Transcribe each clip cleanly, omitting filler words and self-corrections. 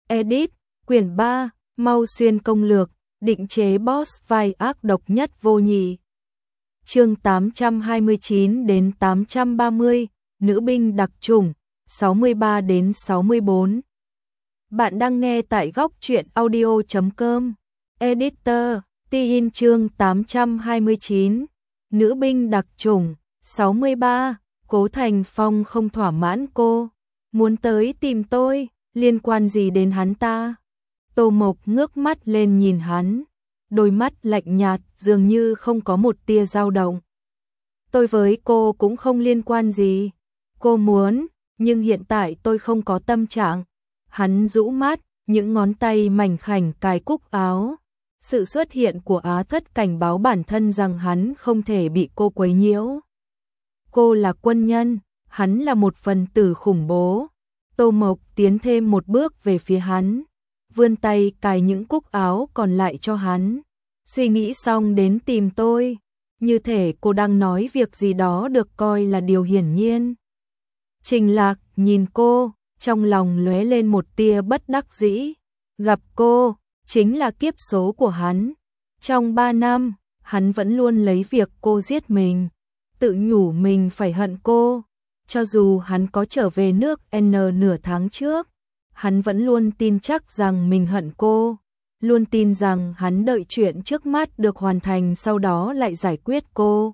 Edit, quyển 3, Mau Xuyên công lược, định chế boss vai ác độc nhất vô nhị. Chương 829 đến 830, nữ binh đặc chủng, 63 đến 64. Bạn đang nghe tại góc truyện audio.com. Editor, Tin chương 829, nữ binh đặc chủng, 63, Cố Thành Phong không thỏa mãn cô, muốn tới tìm tôi, liên quan gì đến hắn ta? Tô Mộc ngước mắt lên nhìn hắn, đôi mắt lạnh nhạt dường như không có một tia dao động. Tôi với cô cũng không liên quan gì, cô muốn, nhưng hiện tại tôi không có tâm trạng. Hắn rũ mắt, những ngón tay mảnh khảnh cài cúc áo. Sự xuất hiện của Á Thất cảnh báo bản thân rằng hắn không thể bị cô quấy nhiễu. Cô là quân nhân, hắn là một phần tử khủng bố. Tô Mộc tiến thêm một bước về phía hắn, vươn tay cài những cúc áo còn lại cho hắn. Suy nghĩ xong đến tìm tôi, như thể cô đang nói việc gì đó được coi là điều hiển nhiên. Trình Lạc nhìn cô, trong lòng lóe lên một tia bất đắc dĩ. Gặp cô chính là kiếp số của hắn. Trong 3 năm, hắn vẫn luôn lấy việc cô giết mình, tự nhủ mình phải hận cô. Cho dù hắn có trở về nước N nửa tháng trước, hắn vẫn luôn tin chắc rằng mình hận cô, luôn tin rằng hắn đợi chuyện trước mắt được hoàn thành sau đó lại giải quyết cô.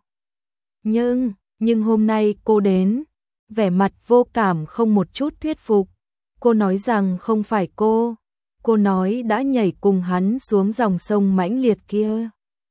Nhưng hôm nay cô đến, vẻ mặt vô cảm không một chút thuyết phục. Cô nói rằng không phải cô nói đã nhảy cùng hắn xuống dòng sông mãnh liệt kia.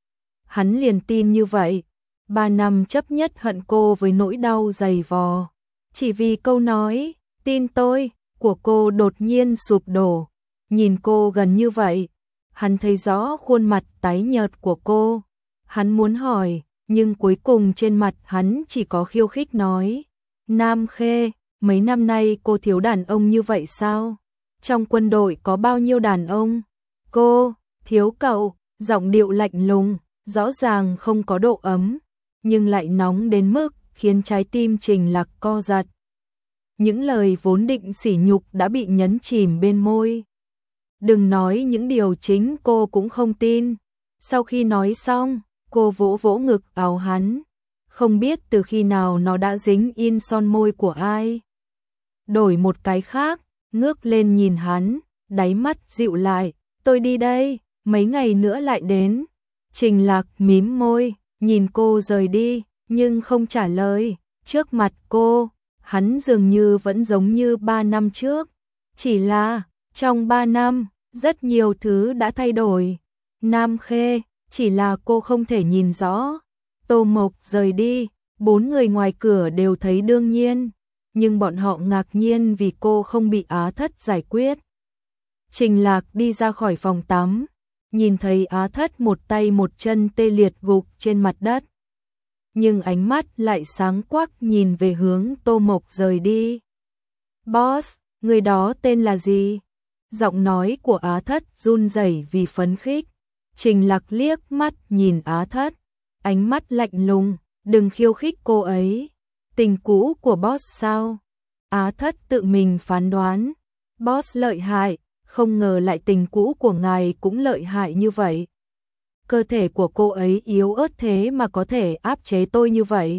Hắn liền tin như vậy, 3 năm chấp nhất hận cô với nỗi đau dày vò. Chỉ vì câu nói, tin tôi, của cô đột nhiên sụp đổ. Nhìn cô gần như vậy, hắn thấy rõ khuôn mặt tái nhợt của cô. Hắn muốn hỏi, nhưng cuối cùng trên mặt hắn chỉ có khiêu khích nói. Nam Khê, mấy năm nay cô thiếu đàn ông như vậy sao? Trong quân đội có bao nhiêu đàn ông? Cô, thiếu cậu, giọng điệu lạnh lùng, rõ ràng không có độ ấm, nhưng lại nóng đến mức khiến trái tim Trình Lạc co giật. Những lời vốn định sỉ nhục đã bị nhấn chìm bên môi. Đừng nói những điều chính cô cũng không tin. Sau khi nói xong, cô vỗ vỗ ngực áo hắn. Không biết từ khi nào nó đã dính in son môi của ai. Đổi một cái khác, ngước lên nhìn hắn, đáy mắt dịu lại. Tôi đi đây, mấy ngày nữa lại đến. Trình Lạc mím môi, nhìn cô rời đi, nhưng không trả lời. Trước mặt cô, hắn dường như vẫn giống như 3 năm trước. Chỉ là, trong 3 năm, rất nhiều thứ đã thay đổi. Nam Khê, chỉ là cô không thể nhìn rõ. Tô Mộc rời đi, 4 người ngoài cửa đều thấy đương nhiên, nhưng bọn họ ngạc nhiên vì cô không bị Á Thất giải quyết. Trình Lạc đi ra khỏi phòng tắm, nhìn thấy Á Thất một tay một chân tê liệt gục trên mặt đất. Nhưng ánh mắt lại sáng quắc nhìn về hướng Tô Mộc rời đi. Boss, người đó tên là gì? Giọng nói của Á Thất run rẩy vì phấn khích. Trình Lạc liếc mắt nhìn Á Thất, ánh mắt lạnh lùng, đừng khiêu khích cô ấy. Tình cũ của boss sao? Á Thất tự mình phán đoán. Boss lợi hại, không ngờ lại tình cũ của ngài cũng lợi hại như vậy. Cơ thể của cô ấy yếu ớt thế mà có thể áp chế tôi như vậy.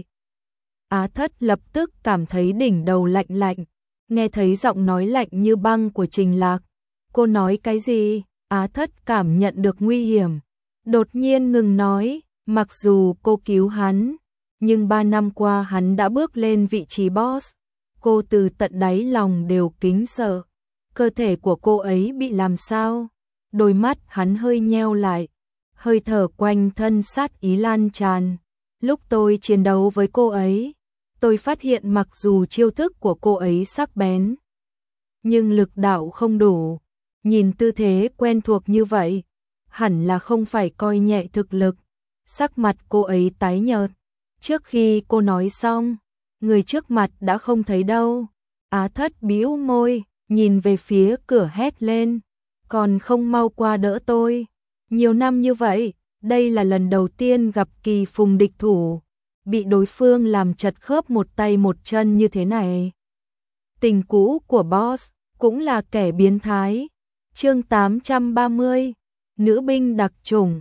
Á Thất lập tức cảm thấy đỉnh đầu lạnh lạnh, nghe thấy giọng nói lạnh như băng của Trình Lạc. Cô nói cái gì? Á Thất cảm nhận được nguy hiểm, đột nhiên ngừng nói. Mặc dù cô cứu hắn, nhưng 3 năm qua hắn đã bước lên vị trí boss. Cô từ tận đáy lòng đều kính sợ. Cơ thể của cô ấy bị làm sao? Đôi mắt hắn hơi nheo lại, hơi thở quanh thân sát ý lan tràn. Lúc tôi chiến đấu với cô ấy, tôi phát hiện mặc dù chiêu thức của cô ấy sắc bén, nhưng lực đạo không đủ. Nhìn tư thế quen thuộc như vậy, hẳn là không phải coi nhẹ thực lực. Sắc mặt cô ấy tái nhợt. Trước khi cô nói xong, người trước mặt đã không thấy đâu. Á Thất bĩu môi, nhìn về phía cửa hét lên. Còn không mau qua đỡ tôi. Nhiều năm như vậy, đây là lần đầu tiên gặp kỳ phùng địch thủ, bị đối phương làm chật khớp một tay một chân như thế này. Tình cũ của boss cũng là kẻ biến thái. Chương 830, nữ binh đặc chủng.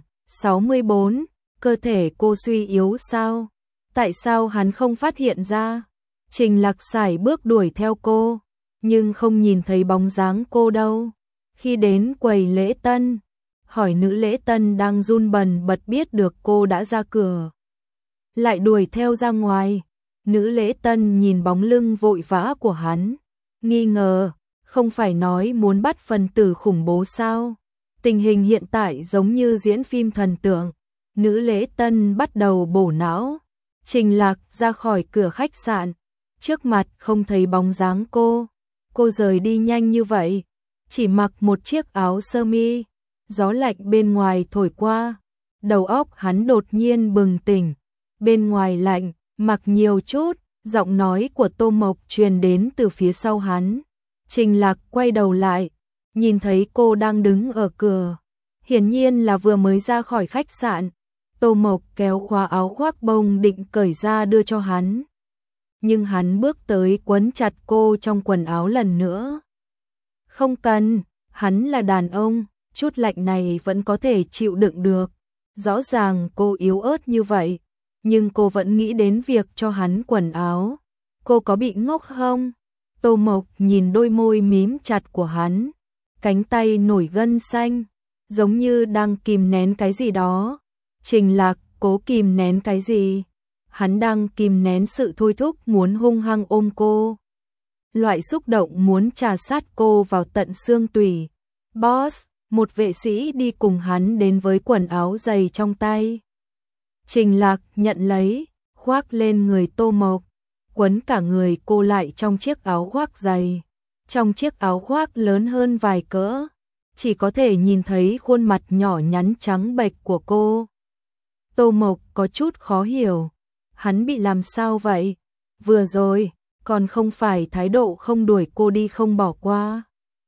64, cơ thể cô suy yếu sao? Tại sao hắn không phát hiện ra? Trình Lạc sải bước đuổi theo cô, nhưng không nhìn thấy bóng dáng cô đâu. Khi đến quầy lễ tân, hỏi nữ lễ tân đang run bần bật biết được cô đã ra cửa, lại đuổi theo ra ngoài. Nữ lễ tân nhìn bóng lưng vội vã của hắn, nghi ngờ, không phải nói muốn bắt phần tử khủng bố sao? Tình hình hiện tại giống như diễn phim thần tượng. Nữ lễ tân bắt đầu bổ não. Trình Lạc ra khỏi cửa khách sạn, trước mặt không thấy bóng dáng cô. Cô rời đi nhanh như vậy, chỉ mặc một chiếc áo sơ mi. Gió lạnh bên ngoài thổi qua, đầu óc hắn đột nhiên bừng tỉnh. Bên ngoài lạnh, mặc nhiều chút, giọng nói của Tô Mộc truyền đến từ phía sau hắn. Trình Lạc quay đầu lại, nhìn thấy cô đang đứng ở cửa. Hiển nhiên là vừa mới ra khỏi khách sạn. Tô Mộc kéo khóa áo khoác bông định cởi ra đưa cho hắn. Nhưng hắn bước tới quấn chặt cô trong quần áo lần nữa. Không cần, hắn là đàn ông, chút lạnh này vẫn có thể chịu đựng được. Rõ ràng cô yếu ớt như vậy, nhưng cô vẫn nghĩ đến việc cho hắn quần áo. Cô có bị ngốc không? Tô Mộc nhìn đôi môi mím chặt của hắn, cánh tay nổi gân xanh, giống như đang kìm nén cái gì đó. Trình Lạc cố kìm nén cái gì? Hắn đang kìm nén sự thôi thúc muốn hung hăng ôm cô. Loại xúc động muốn trà sát cô vào tận xương tủy. Boss, một vệ sĩ đi cùng hắn đến với quần áo dày trong tay. Trình Lạc nhận lấy, khoác lên người Tô Mộc, quấn cả người cô lại trong chiếc áo khoác dày. Trong chiếc áo khoác lớn hơn vài cỡ, chỉ có thể nhìn thấy khuôn mặt nhỏ nhắn trắng bệch của cô. Tô Mộc có chút khó hiểu, hắn bị làm sao vậy? Vừa rồi, còn không phải thái độ không đuổi cô đi không bỏ qua.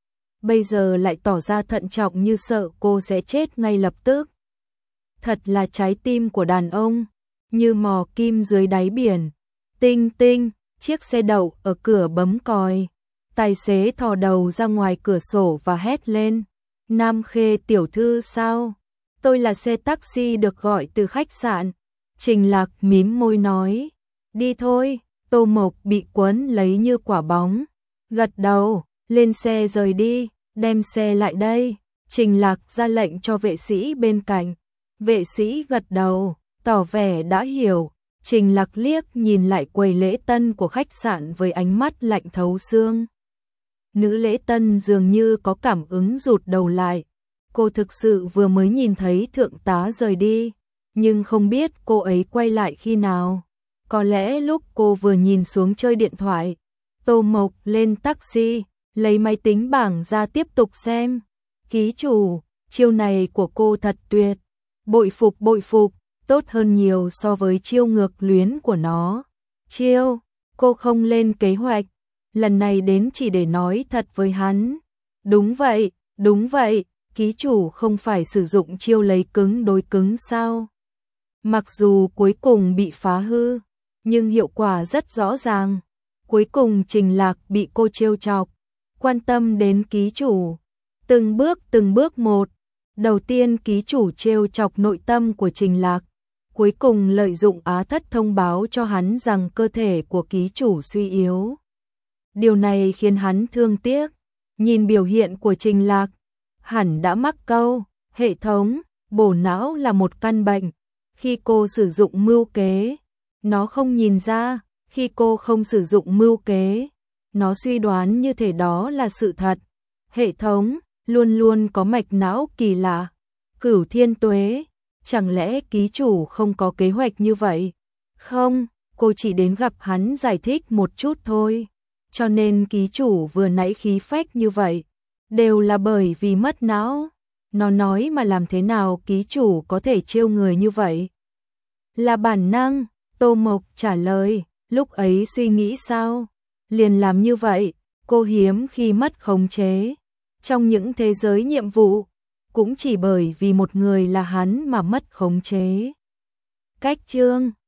Bây giờ lại tỏ ra thận trọng như sợ cô sẽ chết ngay lập tức. Thật là trái tim của đàn ông, như mò kim dưới đáy biển. Tinh tinh, chiếc xe đậu ở cửa bấm còi. Tài xế thò đầu ra ngoài cửa sổ và hét lên. Nam Khê tiểu thư sao? Tôi là xe taxi được gọi từ khách sạn. Trình Lạc mím môi nói. Đi thôi. Tô Mộc bị quấn lấy như quả bóng. Gật đầu, lên xe rời đi, đem xe lại đây. Trình Lạc ra lệnh cho vệ sĩ bên cạnh. Vệ sĩ gật đầu, tỏ vẻ đã hiểu. Trình Lạc liếc nhìn lại quầy lễ tân của khách sạn với ánh mắt lạnh thấu xương. Nữ lễ tân dường như có cảm ứng rụt đầu lại. Cô thực sự vừa mới nhìn thấy thượng tá rời đi, nhưng không biết cô ấy quay lại khi nào. Có lẽ lúc cô vừa nhìn xuống chơi điện thoại. Tô Mộc lên taxi, lấy máy tính bảng ra tiếp tục xem. Ký chủ, chiêu này của cô thật tuyệt. Bội phục, tốt hơn nhiều so với chiêu ngược luyến của nó. Chiêu, cô không lên kế hoạch, lần này đến chỉ để nói thật với hắn. Đúng vậy, ký chủ không phải sử dụng chiêu lấy cứng đối cứng sao? Mặc dù cuối cùng bị phá hư, nhưng hiệu quả rất rõ ràng. Cuối cùng Trình Lạc bị cô trêu chọc, quan tâm đến ký chủ. Từng bước một. Đầu tiên ký chủ trêu chọc nội tâm của Trình Lạc. Cuối cùng lợi dụng Á Thất thông báo cho hắn rằng cơ thể của ký chủ suy yếu. Điều này khiến hắn thương tiếc. Nhìn biểu hiện của Trình Lạc, hẳn đã mắc câu. Hệ thống, bổ não là một căn bệnh. Khi cô sử dụng mưu kế, nó không nhìn ra. Khi cô không sử dụng mưu kế, nó suy đoán như thể đó là sự thật. Hệ thống luôn luôn có mạch não kỳ lạ. Cửu thiên tuế, chẳng lẽ ký chủ không có kế hoạch như vậy? Không, cô chỉ đến gặp hắn giải thích một chút thôi. Cho nên ký chủ vừa nãy khí phách như vậy, đều là bởi vì mất não. Nó nói mà làm thế nào ký chủ có thể trêu người như vậy? Là bản năng, Tô Mộc trả lời. Lúc ấy suy nghĩ sao? Liền làm như vậy, cô hiếm khi mất khống chế. Trong những thế giới nhiệm vụ, cũng chỉ bởi vì một người là hắn mà mất khống chế. Cách chương